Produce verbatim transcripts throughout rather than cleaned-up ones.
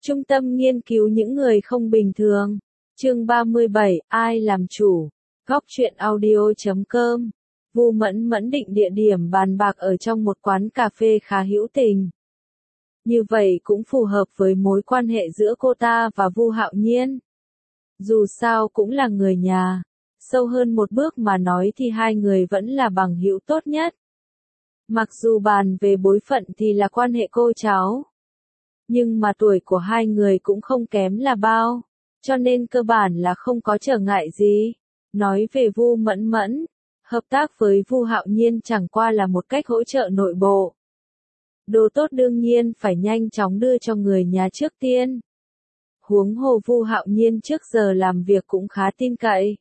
Trung tâm nghiên cứu những người không bình thường. Chương ba mươi bảy, ai làm chủ? Góc truyện audio chấm com. Vu Mẫn Mẫn định địa điểm bàn bạc ở trong một quán cà phê khá hữu tình. Như vậy cũng phù hợp với mối quan hệ giữa cô ta và Vu Hạo Nhiên. Dù sao cũng là người nhà, sâu hơn một bước mà nói thì hai người vẫn là bằng hữu tốt nhất. Mặc dù bàn về bối phận thì là quan hệ cô cháu, nhưng mà tuổi của hai người cũng không kém là bao, cho nên cơ bản là không có trở ngại gì. Nói về Vu Mẫn Mẫn, hợp tác với Vu Hạo Nhiên chẳng qua là một cách hỗ trợ nội bộ. Đồ tốt đương nhiên phải nhanh chóng đưa cho người nhà trước tiên. Huống hồ Vu Hạo Nhiên trước giờ làm việc cũng khá tin cậy.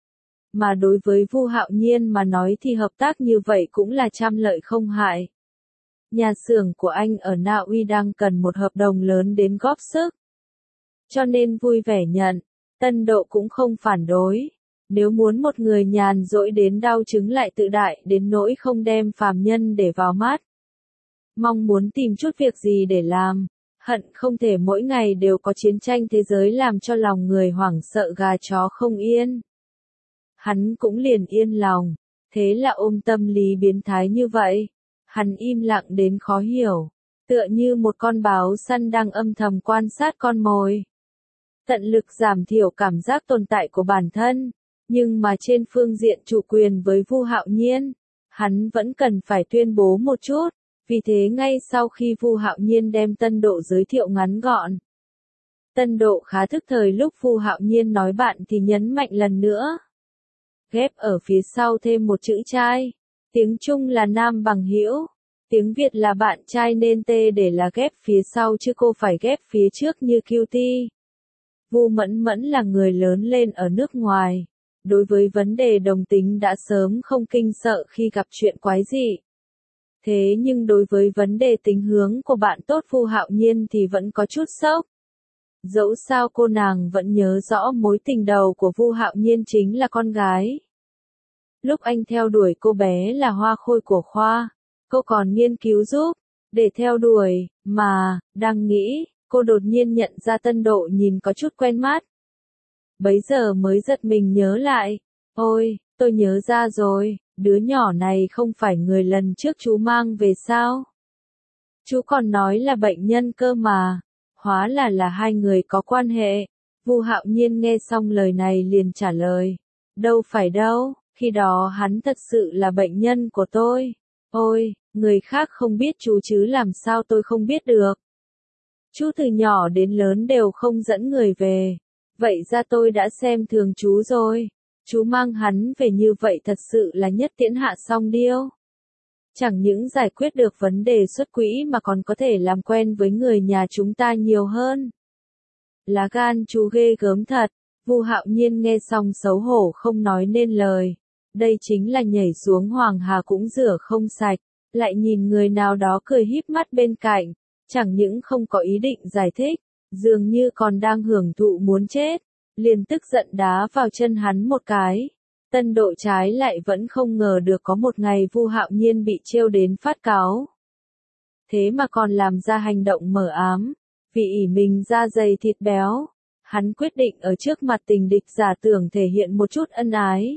Mà đối với Vu Hạo Nhiên mà nói thì hợp tác như vậy cũng là trăm lợi không hại. Nhà xưởng của anh ở Na Uy đang cần một hợp đồng lớn đến góp sức, cho nên vui vẻ nhận. Tân Độ cũng không phản đối. Nếu muốn một người nhàn rỗi đến đau chứng lại tự đại đến nỗi không đem phàm nhân để vào mắt, mong muốn tìm chút việc gì để làm, hận không thể mỗi ngày đều có chiến tranh thế giới làm cho lòng người hoảng sợ gà chó không yên, hắn cũng liền yên lòng. Thế là ôm tâm lý biến thái như vậy, hắn im lặng đến khó hiểu, tựa như một con báo săn đang âm thầm quan sát con mồi, tận lực giảm thiểu cảm giác tồn tại của bản thân. Nhưng mà trên phương diện chủ quyền với Vu Hạo Nhiên, hắn vẫn cần phải tuyên bố một chút. Vì thế ngay sau khi Vu Hạo Nhiên đem Tân Độ giới thiệu ngắn gọn, Tân Độ khá thức thời lúc Vu Hạo Nhiên nói bạn thì nhấn mạnh lần nữa. Ghép ở phía sau thêm một chữ trai. Tiếng Trung là nam bằng hữu, tiếng Việt là bạn trai nên T để là ghép phía sau chứ cô phải ghép phía trước như cutie. Vu Mẫn Mẫn là người lớn lên ở nước ngoài. Đối với vấn đề đồng tính đã sớm không kinh sợ khi gặp chuyện quái dị. Thế nhưng đối với vấn đề tính hướng của bạn tốt Vu Hạo Nhiên thì vẫn có chút sốc. Dẫu sao cô nàng vẫn nhớ rõ mối tình đầu của Vu Hạo Nhiên chính là con gái. Lúc anh theo đuổi cô bé là hoa khôi của khoa, cô còn nghiên cứu giúp, để theo đuổi, mà, đang nghĩ, cô đột nhiên nhận ra Tân Độ nhìn có chút quen mắt. Bấy giờ mới giật mình nhớ lại, ôi, tôi nhớ ra rồi, đứa nhỏ này không phải người lần trước chú mang về sao? Chú còn nói là bệnh nhân cơ mà, hóa là là hai người có quan hệ. Vu Hạo Nhiên nghe xong lời này liền trả lời, đâu phải đâu, khi đó hắn thật sự là bệnh nhân của tôi. Ôi, người khác không biết chú chứ làm sao tôi không biết được. Chú từ nhỏ đến lớn đều không dẫn người về. Vậy ra tôi đã xem thường chú rồi. Chú mang hắn về như vậy thật sự là nhất tiễn hạ song điêu. Chẳng những giải quyết được vấn đề xuất quỹ mà còn có thể làm quen với người nhà chúng ta nhiều hơn. Lá gan chú ghê gớm thật. Vu Hạo Nhiên nghe xong xấu hổ không nói nên lời. Đây chính là nhảy xuống Hoàng Hà cũng rửa không sạch. Lại nhìn người nào đó cười híp mắt bên cạnh. Chẳng những không có ý định giải thích, dường như còn đang hưởng thụ muốn chết, liền tức giận đá vào chân hắn một cái. Tân Độ trái lại vẫn không ngờ được có một ngày Vu Hạo Nhiên bị trêu đến phát cáu. Thế mà còn làm ra hành động mờ ám, vì ỷ mình da dày thịt béo, hắn quyết định ở trước mặt tình địch giả tưởng thể hiện một chút ân ái.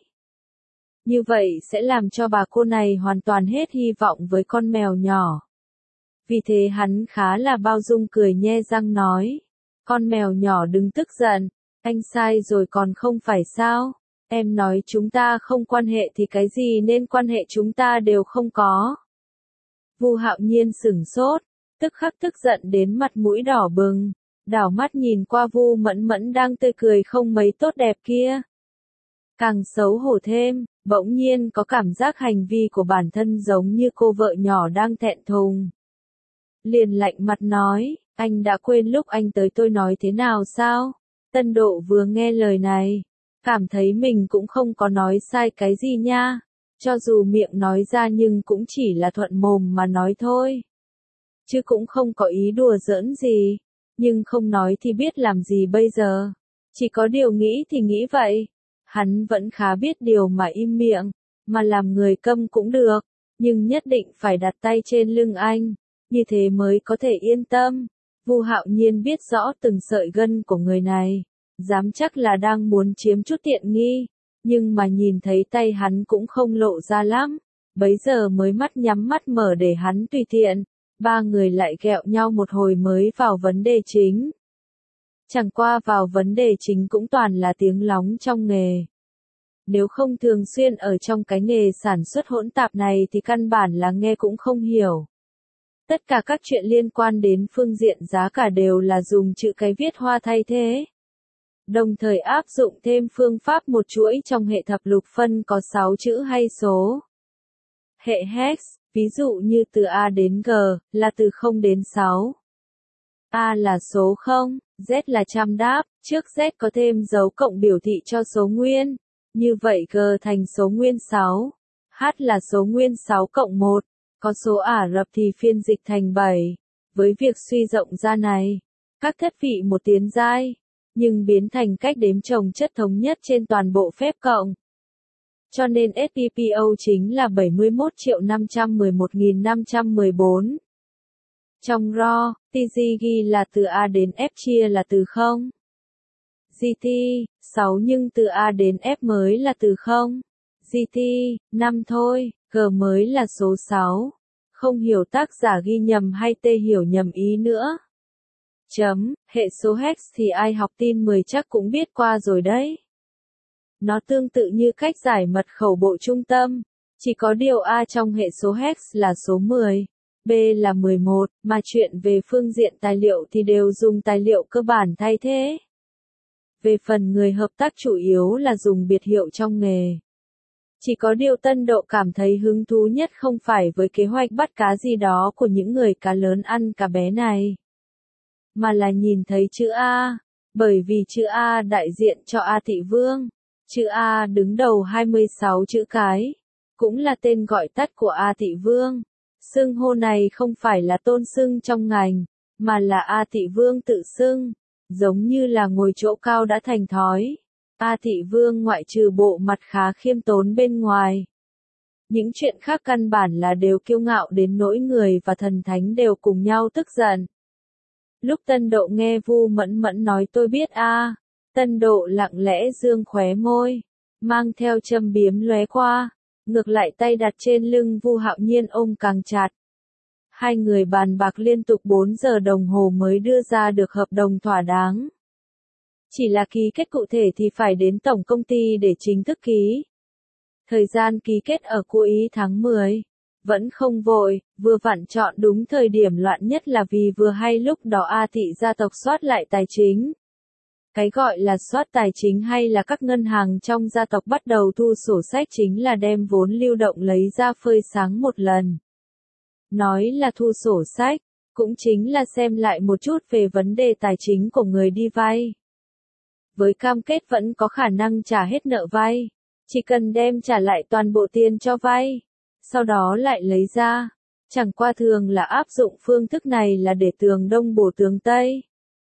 Như vậy sẽ làm cho bà cô này hoàn toàn hết hy vọng với con mèo nhỏ. Vì thế hắn khá là bao dung cười nhe răng nói, con mèo nhỏ đừng tức giận, anh sai rồi còn không phải sao, em nói chúng ta không quan hệ thì cái gì nên quan hệ chúng ta đều không có. Vu Hạo Nhiên sửng sốt, tức khắc tức giận đến mặt mũi đỏ bừng, đảo mắt nhìn qua Vu Mẫn Mẫn đang tươi cười không mấy tốt đẹp kia. Càng xấu hổ thêm, bỗng nhiên có cảm giác hành vi của bản thân giống như cô vợ nhỏ đang thẹn thùng. Liền lạnh mặt nói, anh đã quên lúc anh tới tôi nói thế nào sao? Tân Độ vừa nghe lời này, cảm thấy mình cũng không có nói sai cái gì nha. Cho dù miệng nói ra nhưng cũng chỉ là thuận mồm mà nói thôi. Chứ cũng không có ý đùa giỡn gì. Nhưng không nói thì biết làm gì bây giờ. Chỉ có điều nghĩ thì nghĩ vậy. Hắn vẫn khá biết điều mà im miệng. Mà làm người câm cũng được. Nhưng nhất định phải đặt tay trên lưng anh. Như thế mới có thể yên tâm. Vu Hạo Nhiên biết rõ từng sợi gân của người này, dám chắc là đang muốn chiếm chút tiện nghi, nhưng mà nhìn thấy tay hắn cũng không lộ ra lắm, bấy giờ mới mắt nhắm mắt mở để hắn tùy tiện. Ba người lại ghẹo nhau một hồi mới vào vấn đề chính. Chẳng qua vào vấn đề chính cũng toàn là tiếng lóng trong nghề. Nếu không thường xuyên ở trong cái nghề sản xuất hỗn tạp này thì căn bản là nghe cũng không hiểu. Tất cả các chuyện liên quan đến phương diện giá cả đều là dùng chữ cái viết hoa thay thế. Đồng thời áp dụng thêm phương pháp một chuỗi trong hệ thập lục phân có sáu chữ hay số. Hệ hex, ví dụ như từ A đến G, là từ không đến sáu. A là số không, Z là trăm đáp, trước Z có thêm dấu cộng biểu thị cho số nguyên. Như vậy G thành số nguyên sáu. H là số nguyên sáu cộng một, có số Ả Rập thì phiên dịch thành bảy. Với việc suy rộng ra này, các thất vị một tiến giai, nhưng biến thành cách đếm chồng chất thống nhất trên toàn bộ phép cộng. Cho nên ét pê pê o chính là bảy mươi mốt triệu năm trăm mười một nghìn năm trăm mười bốn. Trong raw, tê giê ghi là từ A đến F chia là từ không. giê tê, sáu nhưng từ A đến F mới là từ không. giê tê, năm thôi, G mới là số sáu. Không hiểu tác giả ghi nhầm hay T hiểu nhầm ý nữa. Chấm, hệ số hex thì ai học tin mười chắc cũng biết qua rồi đấy. Nó tương tự như cách giải mật khẩu bộ trung tâm, chỉ có điều A trong hệ số hex là số mười, B là mười một, mà chuyện về phương diện tài liệu thì đều dùng tài liệu cơ bản thay thế. Về phần người hợp tác chủ yếu là dùng biệt hiệu trong nghề. Chỉ có điều Tân Độ cảm thấy hứng thú nhất không phải với kế hoạch bắt cá gì đó của những người cá lớn ăn cá bé này, mà là nhìn thấy chữ A, bởi vì chữ A đại diện cho A Thị Vương. Chữ A đứng đầu hai mươi sáu chữ cái, cũng là tên gọi tắt của A Thị Vương. Xưng hô này không phải là tôn xưng trong ngành, mà là A Thị Vương tự xưng, giống như là ngồi chỗ cao đã thành thói. A Thị Vương ngoại trừ bộ mặt khá khiêm tốn bên ngoài, những chuyện khác căn bản là đều kiêu ngạo đến nỗi người và thần thánh đều cùng nhau tức giận. Lúc Tân Độ nghe Vu Mẫn Mẫn nói tôi biết a, Tân Độ lặng lẽ dương khóe môi, mang theo châm biếm lóe qua, ngược lại tay đặt trên lưng Vu Hạo Nhiên ôm càng chặt. Hai người bàn bạc liên tục bốn giờ đồng hồ mới đưa ra được hợp đồng thỏa đáng. Chỉ là ký kết cụ thể thì phải đến tổng công ty để chính thức ký. Thời gian ký kết ở cuối tháng mười. Vẫn không vội, vừa vặn chọn đúng thời điểm loạn nhất là vì vừa hay lúc đó A Thị gia tộc soát lại tài chính. Cái gọi là soát tài chính hay là các ngân hàng trong gia tộc bắt đầu thu sổ sách chính là đem vốn lưu động lấy ra phơi sáng một lần. Nói là thu sổ sách, cũng chính là xem lại một chút về vấn đề tài chính của người đi vay. Với cam kết vẫn có khả năng trả hết nợ vay, chỉ cần đem trả lại toàn bộ tiền cho vay, sau đó lại lấy ra. Chẳng qua thường là áp dụng phương thức này là để tường Đông bổ tường Tây.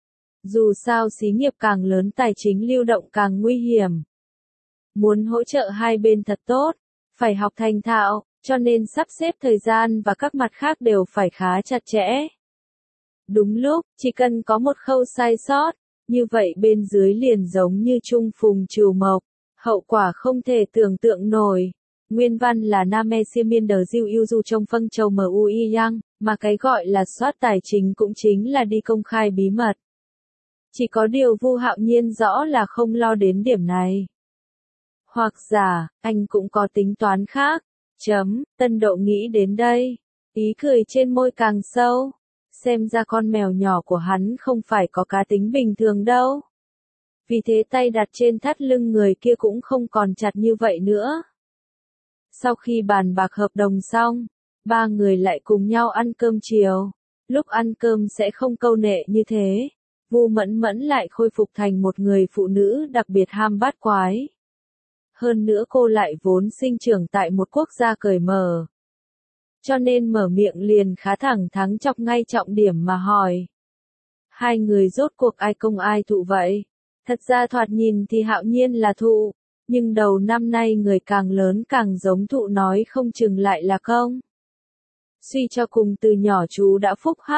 Dù sao xí nghiệp càng lớn tài chính lưu động càng nguy hiểm. Muốn hỗ trợ hai bên thật tốt, phải học thành thạo, cho nên sắp xếp thời gian và các mặt khác đều phải khá chặt chẽ. Đúng lúc, chỉ cần có một khâu sai sót, như vậy bên dưới liền giống như trung phùng trừ mộc, hậu quả không thể tưởng tượng nổi. Nguyên văn là Nam e siêu miên đờ diêu yêu du trong phân châu mu y yang, mà cái gọi là soát tài chính cũng chính là đi công khai bí mật. Chỉ có điều Vu Hạo Nhiên rõ là không lo đến điểm này. Hoặc giả, anh cũng có tính toán khác. Chấm, Tân Độ nghĩ đến đây. Ý cười trên môi càng sâu. Xem ra con mèo nhỏ của hắn không phải có cá tính bình thường đâu. Vì thế tay đặt trên thắt lưng người kia cũng không còn chặt như vậy nữa. Sau khi bàn bạc hợp đồng xong, ba người lại cùng nhau ăn cơm chiều. Lúc ăn cơm sẽ không câu nệ như thế. Vu Mẫn Mẫn lại khôi phục thành một người phụ nữ đặc biệt ham bát quái. Hơn nữa cô lại vốn sinh trưởng tại một quốc gia cởi mở. Cho nên mở miệng liền khá thẳng thắn chọc ngay trọng điểm mà hỏi. Hai người rốt cuộc ai công ai thụ vậy? Thật ra thoạt nhìn thì Hạo Nhiên là thụ, nhưng đầu năm nay người càng lớn càng giống thụ nói không chừng lại là công. Suy cho cùng từ nhỏ chú đã phúc hắc,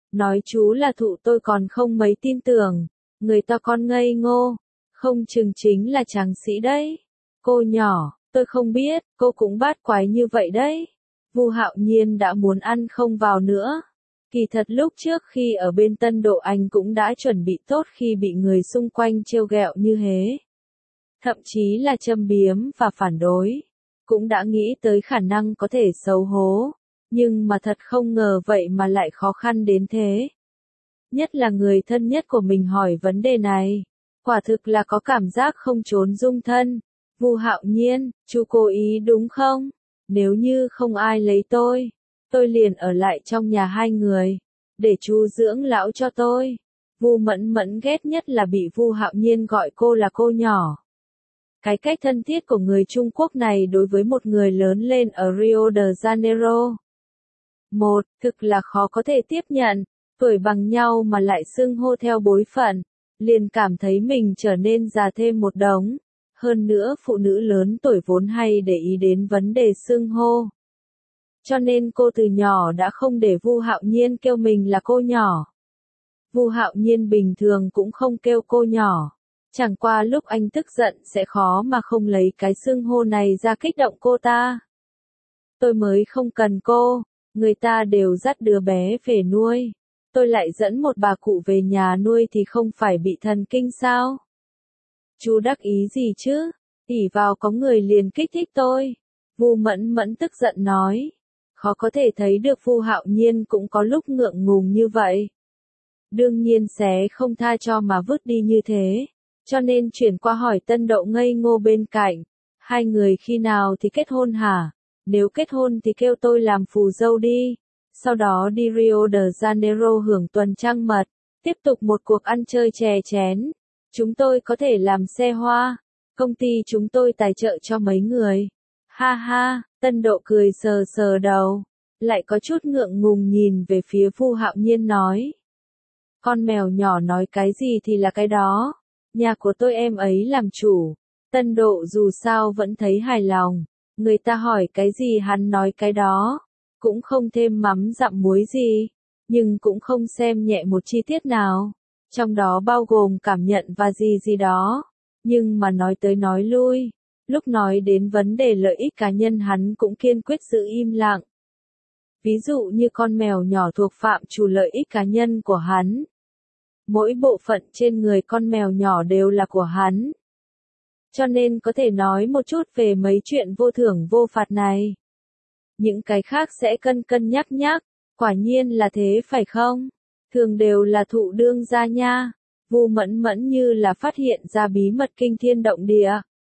Nói chú là thụ tôi còn không mấy tin tưởng, người ta con ngây ngô, không chừng chính là tráng sĩ đấy. Cô nhỏ, tôi không biết, cô cũng bát quái như vậy đấy. Vu Hạo Nhiên đã muốn ăn không vào nữa. Kỳ thật lúc trước khi ở bên Tân Độ anh cũng đã chuẩn bị tốt khi bị người xung quanh trêu ghẹo như thế. Thậm chí là châm biếm và phản đối. Cũng đã nghĩ tới khả năng có thể xấu hố. Nhưng mà thật không ngờ vậy mà lại khó khăn đến thế. Nhất là người thân nhất của mình hỏi vấn đề này. Quả thực là có cảm giác không trốn dung thân. Vu Hạo Nhiên, chú cố ý đúng không? Nếu như không ai lấy tôi, tôi liền ở lại trong nhà hai người, để chú dưỡng lão cho tôi. Vu Mẫn Mẫn ghét nhất là bị Vu Hạo Nhiên gọi cô là cô nhỏ. Cái cách thân thiết của người Trung Quốc này đối với một người lớn lên ở Rio de Janeiro. Một, thực là khó có thể tiếp nhận, tuổi bằng nhau mà lại xưng hô theo bối phận, liền cảm thấy mình trở nên già thêm một đống. Hơn nữa phụ nữ lớn tuổi vốn hay để ý đến vấn đề xưng hô. Cho nên cô từ nhỏ đã không để Vu Hạo Nhiên kêu mình là cô nhỏ. Vu Hạo Nhiên bình thường cũng không kêu cô nhỏ. Chẳng qua lúc anh tức giận sẽ khó mà không lấy cái xưng hô này ra kích động cô ta. Tôi mới không cần cô, người ta đều dắt đứa bé về nuôi. Tôi lại dẫn một bà cụ về nhà nuôi thì không phải bị thần kinh sao? Chú đắc ý gì chứ? Ỷ vào có người liền kích thích tôi. Vu Mẫn Mẫn tức giận nói. Khó có thể thấy được Vu Hạo Nhiên cũng có lúc ngượng ngùng như vậy. Đương nhiên sẽ không tha cho mà vứt đi như thế. Cho nên chuyển qua hỏi Tân Độ ngây ngô bên cạnh. Hai người khi nào thì kết hôn hả? Nếu kết hôn thì kêu tôi làm phù dâu đi. Sau đó đi Rio de Janeiro hưởng tuần trăng mật. Tiếp tục một cuộc ăn chơi chè chén. Chúng tôi có thể làm xe hoa. Công ty chúng tôi tài trợ cho mấy người. Ha ha, Tân Độ cười sờ sờ đầu. Lại có chút ngượng ngùng nhìn về phía Vu Hạo Nhiên nói. Con mèo nhỏ nói cái gì thì là cái đó. Nhà của tôi em ấy làm chủ. Tân Độ dù sao vẫn thấy hài lòng. Người ta hỏi cái gì hắn nói cái đó. Cũng không thêm mắm dặm muối gì. Nhưng cũng không xem nhẹ một chi tiết nào. Trong đó bao gồm cảm nhận và gì gì đó. Nhưng mà nói tới nói lui. Lúc nói đến vấn đề lợi ích cá nhân hắn cũng kiên quyết giữ im lặng. Ví dụ như con mèo nhỏ thuộc phạm trù lợi ích cá nhân của hắn. Mỗi bộ phận trên người con mèo nhỏ đều là của hắn. Cho nên có thể nói một chút về mấy chuyện vô thưởng vô phạt này. Những cái khác sẽ cân cân nhắc nhắc. Quả nhiên là thế phải không? Thường đều là thụ đương gia nha. Vu Mẫn Mẫn như là phát hiện ra bí mật kinh thiên động địa.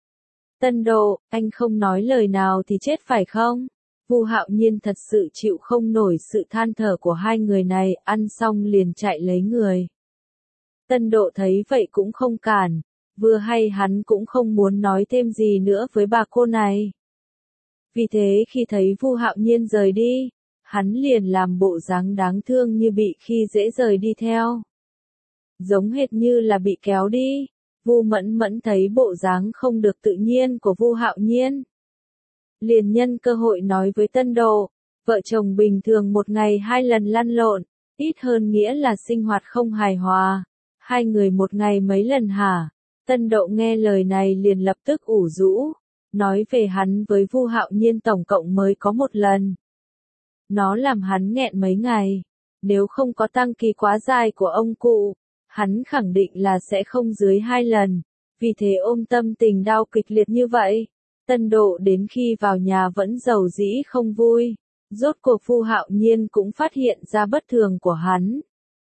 Tân Độ, anh không nói lời nào thì chết phải không? Vu Hạo Nhiên thật sự chịu không nổi sự than thở của hai người này, ăn xong liền chạy lấy người. Tân Độ thấy vậy cũng không cản, vừa hay hắn cũng không muốn nói thêm gì nữa với bà cô này. Vì thế khi thấy Vu Hạo Nhiên rời đi, hắn liền làm bộ dáng đáng thương như bị khi dễ rời đi theo. Giống hệt như là bị kéo đi. Vu Mẫn Mẫn thấy bộ dáng không được tự nhiên của Vu Hạo Nhiên. Liền nhân cơ hội nói với Tân Độ, vợ chồng bình thường một ngày hai lần lăn lộn, ít hơn nghĩa là sinh hoạt không hài hòa. Hai người một ngày mấy lần hả? Tân Độ nghe lời này liền lập tức ủ rũ, nói về hắn với Vu Hạo Nhiên tổng cộng mới có một lần. Nó làm hắn nghẹn mấy ngày, nếu không có tăng kỳ quá dài của ông cụ, hắn khẳng định là sẽ không dưới hai lần, vì thế ôm tâm tình đau kịch liệt như vậy. Tân Độ đến khi vào nhà vẫn giàu dĩ không vui, rốt cuộc Vu Hạo Nhiên cũng phát hiện ra bất thường của hắn.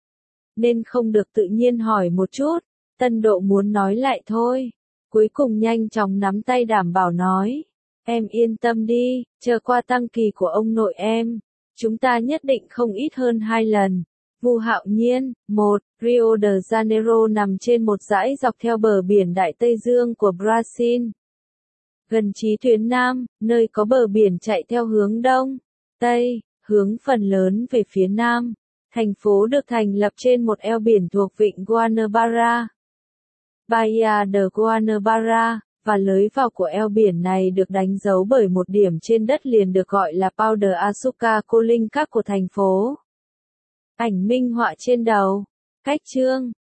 Nên không được tự nhiên hỏi một chút, Tân Độ muốn nói lại thôi, cuối cùng nhanh chóng nắm tay đảm bảo nói, em yên tâm đi, chờ qua tăng kỳ của ông nội em, chúng ta nhất định không ít hơn hai lần. Vu Hạo Nhiên, một, Rio de Janeiro nằm trên một dãy dọc theo bờ biển Đại Tây Dương của Brazil. Gần chí tuyến Nam, nơi có bờ biển chạy theo hướng Đông, Tây, hướng phần lớn về phía Nam. Thành phố được thành lập trên một eo biển thuộc vịnh Guanabara, Bahia de Guanabara, và lối vào của eo biển này được đánh dấu bởi một điểm trên đất liền được gọi là Pau de Açúcar Colincac của thành phố. Ảnh minh họa trên đầu. Cách chương